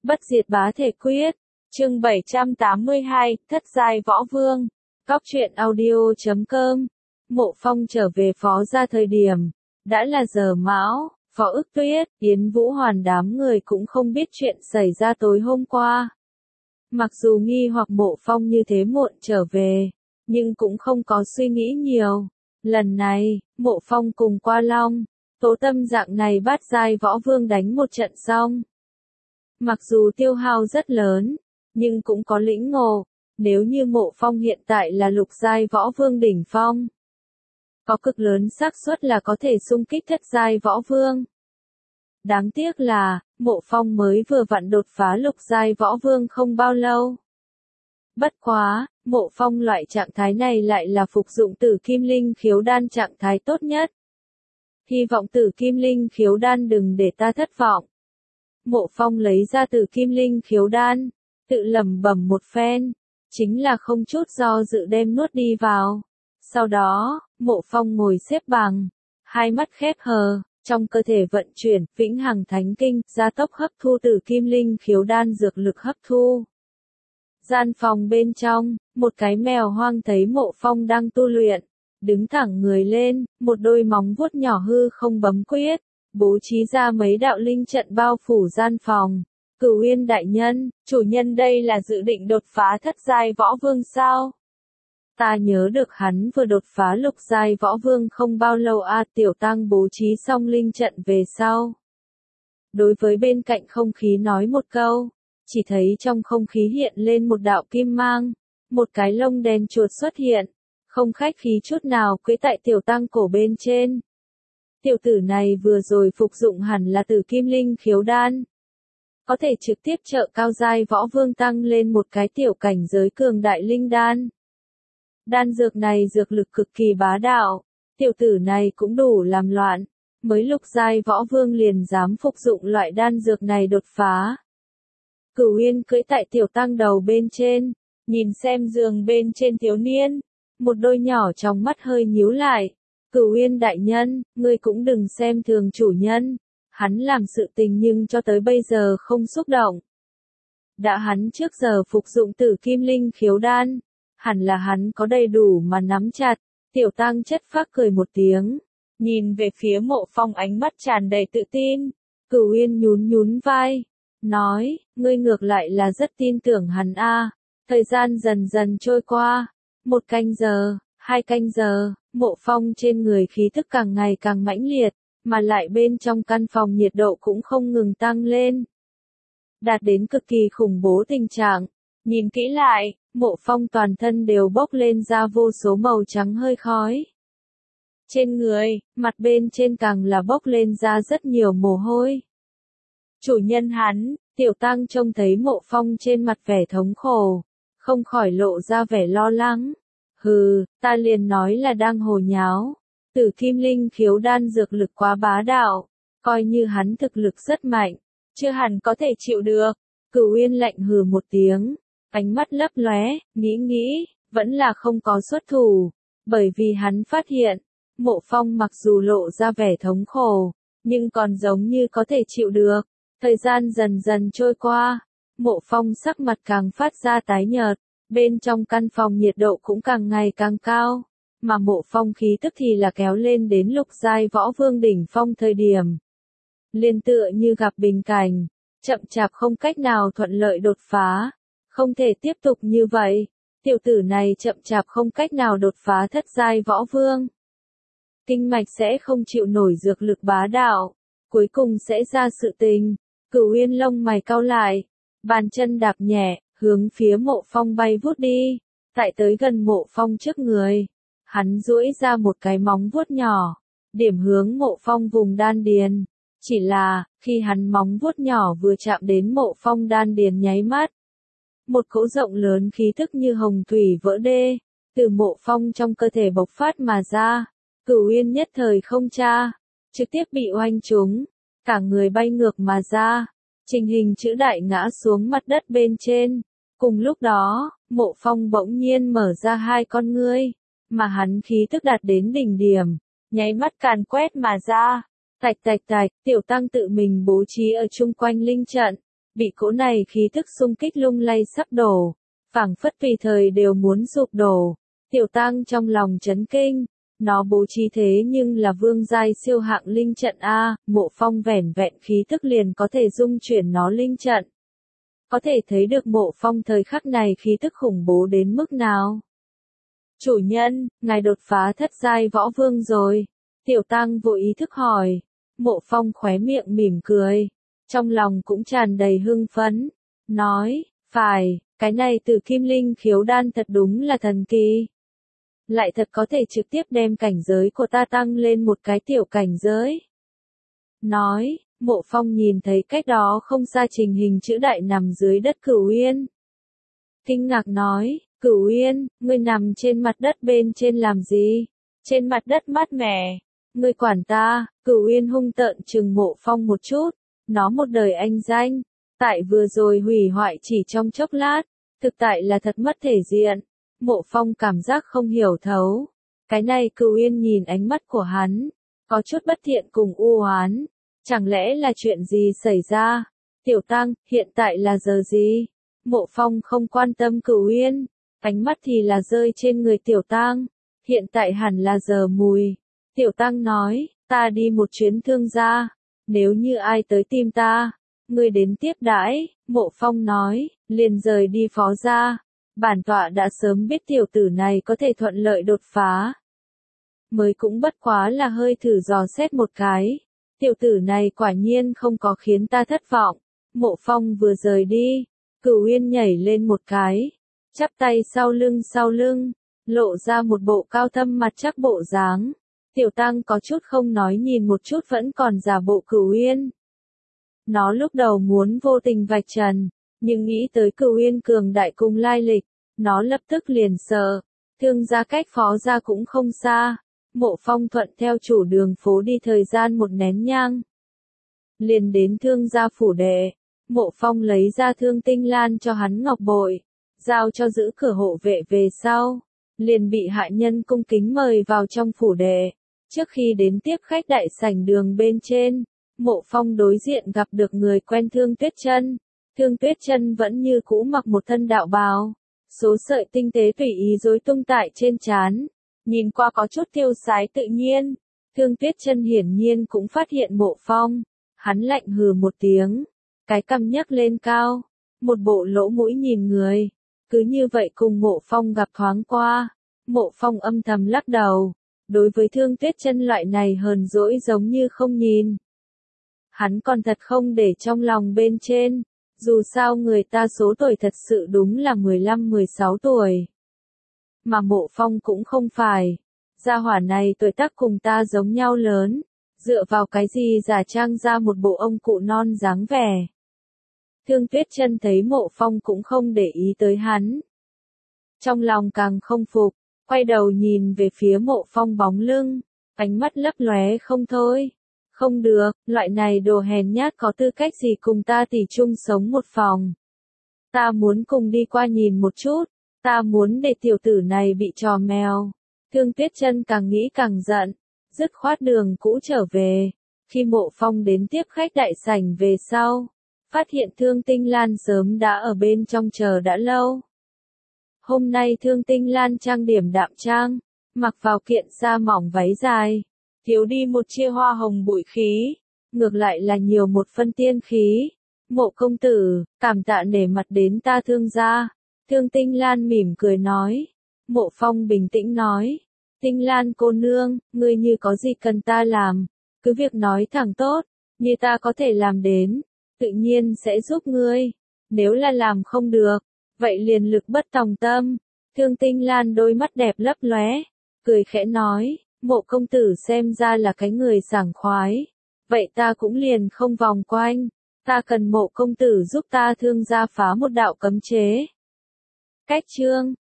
Bất diệt bá thể quyết. Chương 782, Thất giai võ vương. Cóc truyện audio.com. Mộ Phong trở về Phó Gia thời điểm đã là giờ mão, Phó Ức Tuyết, Yến Vũ Hoàn đám người cũng không biết chuyện xảy ra tối hôm qua. Mặc dù nghi hoặc Mộ Phong như thế muộn trở về, nhưng cũng không có suy nghĩ nhiều. Lần này, Mộ Phong cùng Qua Long, Tố Tâm dạng này bát giai võ vương đánh một trận xong. Mặc dù tiêu hao rất lớn, nhưng cũng có lĩnh ngộ, nếu như Mộ Phong hiện tại là lục giai võ vương đỉnh phong, có cực lớn xác suất là có thể xung kích thất giai võ vương. Đáng tiếc là, Mộ Phong mới vừa vặn đột phá lục giai võ vương không bao lâu. Bất quá, Mộ Phong loại trạng thái này lại là phục dụng Tử Kim Linh Khiếu Đan trạng thái tốt nhất. Hy vọng Tử Kim Linh Khiếu Đan đừng để ta thất vọng. Mộ Phong lấy ra Tử Kim Linh Khiếu Đan, tự lẩm bẩm một phen, chính là không chút do dự đem nuốt đi vào. Sau đó, Mộ Phong ngồi xếp bằng, hai mắt khép hờ, trong cơ thể vận chuyển Vĩnh Hằng Thánh Kinh, gia tốc hấp thu Tử Kim Linh Khiếu Đan dược lực hấp thu. Gian phòng bên trong, một cái mèo hoang thấy Mộ Phong đang tu luyện, đứng thẳng người lên, một đôi móng vuốt nhỏ hư không bấm quyết, bố trí ra mấy đạo linh trận bao phủ gian phòng. Cửu Uyên đại nhân, chủ nhân đây là dự định đột phá thất giai võ vương sao? Ta nhớ được hắn vừa đột phá lục giai võ vương không bao lâu Tiểu Tăng bố trí xong linh trận về sau. Đối với bên cạnh không khí nói một câu, chỉ thấy trong không khí hiện lên một đạo kim mang, một cái lông đen chuột xuất hiện, không khách khí chút nào cưỡi tại Tiểu Tăng cổ bên trên. Tiểu tử này vừa rồi phục dụng hẳn là Tử Kim Linh Khiếu Đan, có thể trực tiếp trợ cao giai võ vương tăng lên một cái tiểu cảnh giới cường đại linh đan. Đan dược này dược lực cực kỳ bá đạo, tiểu tử này cũng đủ làm loạn, mới lục giai võ vương liền dám phục dụng loại đan dược này đột phá. Cửu Uyên cưỡi tại Tiểu Tăng đầu bên trên, nhìn xem giường bên trên thiếu niên, một đôi nhỏ trong mắt hơi nhíu lại. Cửu Uyên đại nhân, ngươi cũng đừng xem thường chủ nhân, hắn làm sự tình nhưng cho tới bây giờ không xúc động. Đã hắn trước giờ phục dụng Tử Kim Linh Khiếu Đan, hẳn là hắn có đầy đủ mà nắm chặt. Tiểu Tăng chất phác cười một tiếng, nhìn về phía Mộ Phong ánh mắt tràn đầy tự tin. Cửu Uyên nhún nhún vai, nói, ngươi ngược lại là rất tin tưởng hắn a. Thời gian dần dần trôi qua, 1 canh giờ, 2 canh giờ, Mộ Phong trên người khí tức càng ngày càng mãnh liệt, mà lại bên trong căn phòng nhiệt độ cũng không ngừng tăng lên, đạt đến cực kỳ khủng bố tình trạng. Nhìn kỹ lại, Mộ Phong toàn thân đều bốc lên ra vô số màu trắng hơi khói. Trên người, mặt bên trên càng là bốc lên ra rất nhiều mồ hôi. Chủ nhân hắn, Tiểu Tăng trông thấy Mộ Phong trên mặt vẻ thống khổ, không khỏi lộ ra vẻ lo lắng. Hừ, ta liền nói là đang hồ nháo. Tử Kim Linh Khiếu Đan dược lực quá bá đạo, coi như hắn thực lực rất mạnh, chưa hẳn có thể chịu được. Cửu Uyên lạnh hừ một tiếng, ánh mắt lấp lóe, nghĩ, vẫn là không có xuất thủ, bởi vì hắn phát hiện, Mộ Phong mặc dù lộ ra vẻ thống khổ, nhưng còn giống như có thể chịu được. Thời gian dần dần trôi qua, Mộ Phong sắc mặt càng phát ra tái nhợt, bên trong căn phòng nhiệt độ cũng càng ngày càng cao, mà Mộ Phong khí tức thì là kéo lên đến lục giai võ vương đỉnh phong thời điểm. Liên tựa như gặp bình cảnh, chậm chạp không cách nào thuận lợi đột phá, không thể tiếp tục như vậy, tiểu tử này chậm chạp không cách nào đột phá thất giai võ vương. Kinh mạch sẽ không chịu nổi dược lực bá đạo, cuối cùng sẽ ra sự tình. Cửu Uyên lông mày cau lại, bàn chân đạp nhẹ, hướng phía Mộ Phong bay vút đi, tại tới gần Mộ Phong trước người, hắn duỗi ra một cái móng vuốt nhỏ, điểm hướng Mộ Phong vùng đan điền. Chỉ là, khi hắn móng vuốt nhỏ vừa chạm đến Mộ Phong đan điền nháy mắt, một cỗ rộng lớn khí tức như hồng thủy vỡ đê, từ Mộ Phong trong cơ thể bộc phát mà ra. Cửu Uyên nhất thời không tra, trực tiếp bị oanh trúng, cả người bay ngược mà ra, trình hình chữ đại ngã xuống mặt đất bên trên. Cùng lúc đó, Mộ Phong bỗng nhiên mở ra hai con ngươi, mà hắn khí tức đạt đến đỉnh điểm, nháy mắt càn quét mà ra. Tạch, Tiểu Tăng tự mình bố trí ở chung quanh linh trận, bị cỗ này khí thức xung kích lung lay sắp đổ, phảng phất tùy thời đều muốn sụp đổ. Tiểu Tăng trong lòng chấn kinh, nó bố trí thế nhưng là vương giai siêu hạng linh trận a, Mộ Phong vẻn vẹn khí tức liền có thể dung chuyển nó linh trận. Có thể thấy được Mộ Phong thời khắc này khí tức khủng bố đến mức nào. Chủ nhân, ngài đột phá thất giai võ vương rồi. Tiểu Tăng vô ý thức hỏi. Mộ Phong khóe miệng mỉm cười, trong lòng cũng tràn đầy hưng phấn, nói, phải, cái này từ kim linh khiếu đan thật đúng là thần kỳ. Lại thật có thể trực tiếp đem cảnh giới của ta tăng lên một cái tiểu cảnh giới. Nói, Mộ Phong nhìn thấy cách đó không xa trình hình chữ đại nằm dưới đất Cửu Uyên. Kinh ngạc nói, Cửu Uyên, ngươi nằm trên mặt đất bên trên làm gì? Trên mặt đất mát mẻ. Ngươi quản ta, Cửu Uyên hung tợn trừng Mộ Phong một chút. Nó một đời anh danh, tại vừa rồi hủy hoại chỉ trong chốc lát, thực tại là thật mất thể diện. Mộ Phong cảm giác không hiểu thấu. Cái này Cửu Uyên nhìn ánh mắt của hắn, có chút bất thiện cùng u oán. Chẳng lẽ là chuyện gì xảy ra? Tiểu Tăng, hiện tại là giờ gì? Mộ Phong không quan tâm Cửu Uyên, ánh mắt thì là rơi trên người Tiểu Tăng. Hiện tại hẳn là giờ mùi. Tiểu Tăng nói, ta đi một chuyến thương gia. Nếu như ai tới tìm ta, ngươi đến tiếp đãi. Mộ Phong nói, liền rời đi phó gia. Bản tọa đã sớm biết tiểu tử này có thể thuận lợi đột phá. Mới cũng bất quá là hơi thử dò xét một cái. Tiểu tử này quả nhiên không có khiến ta thất vọng. Mộ Phong vừa rời đi, Cửu Uyên nhảy lên một cái, chắp tay sau lưng, lộ ra một bộ cao thâm mặt chắc bộ dáng. Tiểu Tăng có chút không nói nhìn một chút vẫn còn giả bộ Cửu Uyên. Nó lúc đầu muốn vô tình vạch trần, nhưng nghĩ tới Cửu Uyên cường đại cùng lai lịch, nó lập tức liền sợ. Thương gia cách phó gia cũng không xa. Mộ Phong thuận theo chủ đường phố đi thời gian một nén nhang. Liền đến thương gia phủ đệ. Mộ Phong lấy ra Thương Tinh Lan cho hắn ngọc bội, giao cho giữ cửa hộ vệ về sau. Liền bị hạ nhân cung kính mời vào trong phủ đệ. Trước khi đến tiếp khách đại sảnh đường bên trên, Mộ Phong đối diện gặp được người quen Thương Tuyết Chân. Thương Tuyết Chân vẫn như cũ mặc một thân đạo bào, số sợi tinh tế tùy ý rối tung tại trên trán, nhìn qua có chút tiêu sái tự nhiên. Thương Tuyết Chân hiển nhiên cũng phát hiện Mộ Phong, hắn lạnh hừ một tiếng, cái cằm nhấc lên cao, một bộ lỗ mũi nhìn người, cứ như vậy cùng Mộ Phong gặp thoáng qua. Mộ Phong âm thầm lắc đầu, đối với Thương Tuyết Chân loại này hờn dỗi giống như không nhìn. Hắn còn thật không để trong lòng bên trên, dù sao người ta số tuổi thật sự đúng là 15-16 tuổi. Mà Mộ Phong cũng không phải. Gia hỏa này tuổi tác cùng ta giống nhau lớn, dựa vào cái gì giả trang ra một bộ ông cụ non dáng vẻ. Thương Tuyết Chân thấy Mộ Phong cũng không để ý tới hắn. Trong lòng càng không phục, quay đầu nhìn về phía Mộ Phong bóng lưng, ánh mắt lấp lóe không thôi. Không được, loại này đồ hèn nhát có tư cách gì cùng ta tỉ chung sống một phòng. Ta muốn cùng đi qua nhìn một chút, ta muốn để tiểu tử này bị trò mèo. Thương Tuyết Chân càng nghĩ càng giận, dứt khoát đường cũ trở về. Khi Mộ Phong đến tiếp khách đại sảnh về sau, phát hiện Thương Tinh Lan sớm đã ở bên trong chờ đã lâu. Hôm nay Thương Tinh Lan trang điểm đạm trang, mặc vào kiện da mỏng váy dài, thiếu đi một chia hoa hồng bụi khí, ngược lại là nhiều một phân tiên khí. Mộ công tử, cảm tạ nể mặt đến ta Thương gia. Thương Tinh Lan mỉm cười nói. Mộ Phong bình tĩnh nói, Tinh Lan cô nương, ngươi như có gì cần ta làm, cứ việc nói thẳng tốt, như ta có thể làm đến, tự nhiên sẽ giúp ngươi. Nếu là làm không được, vậy liền lực bất tòng tâm. Thương Tinh Lan đôi mắt đẹp lấp lóe, cười khẽ nói, Mộ công tử xem ra là cái người sảng khoái, vậy ta cũng liền không vòng quanh, ta cần Mộ công tử giúp ta Thương gia phá một đạo cấm chế. Cách chương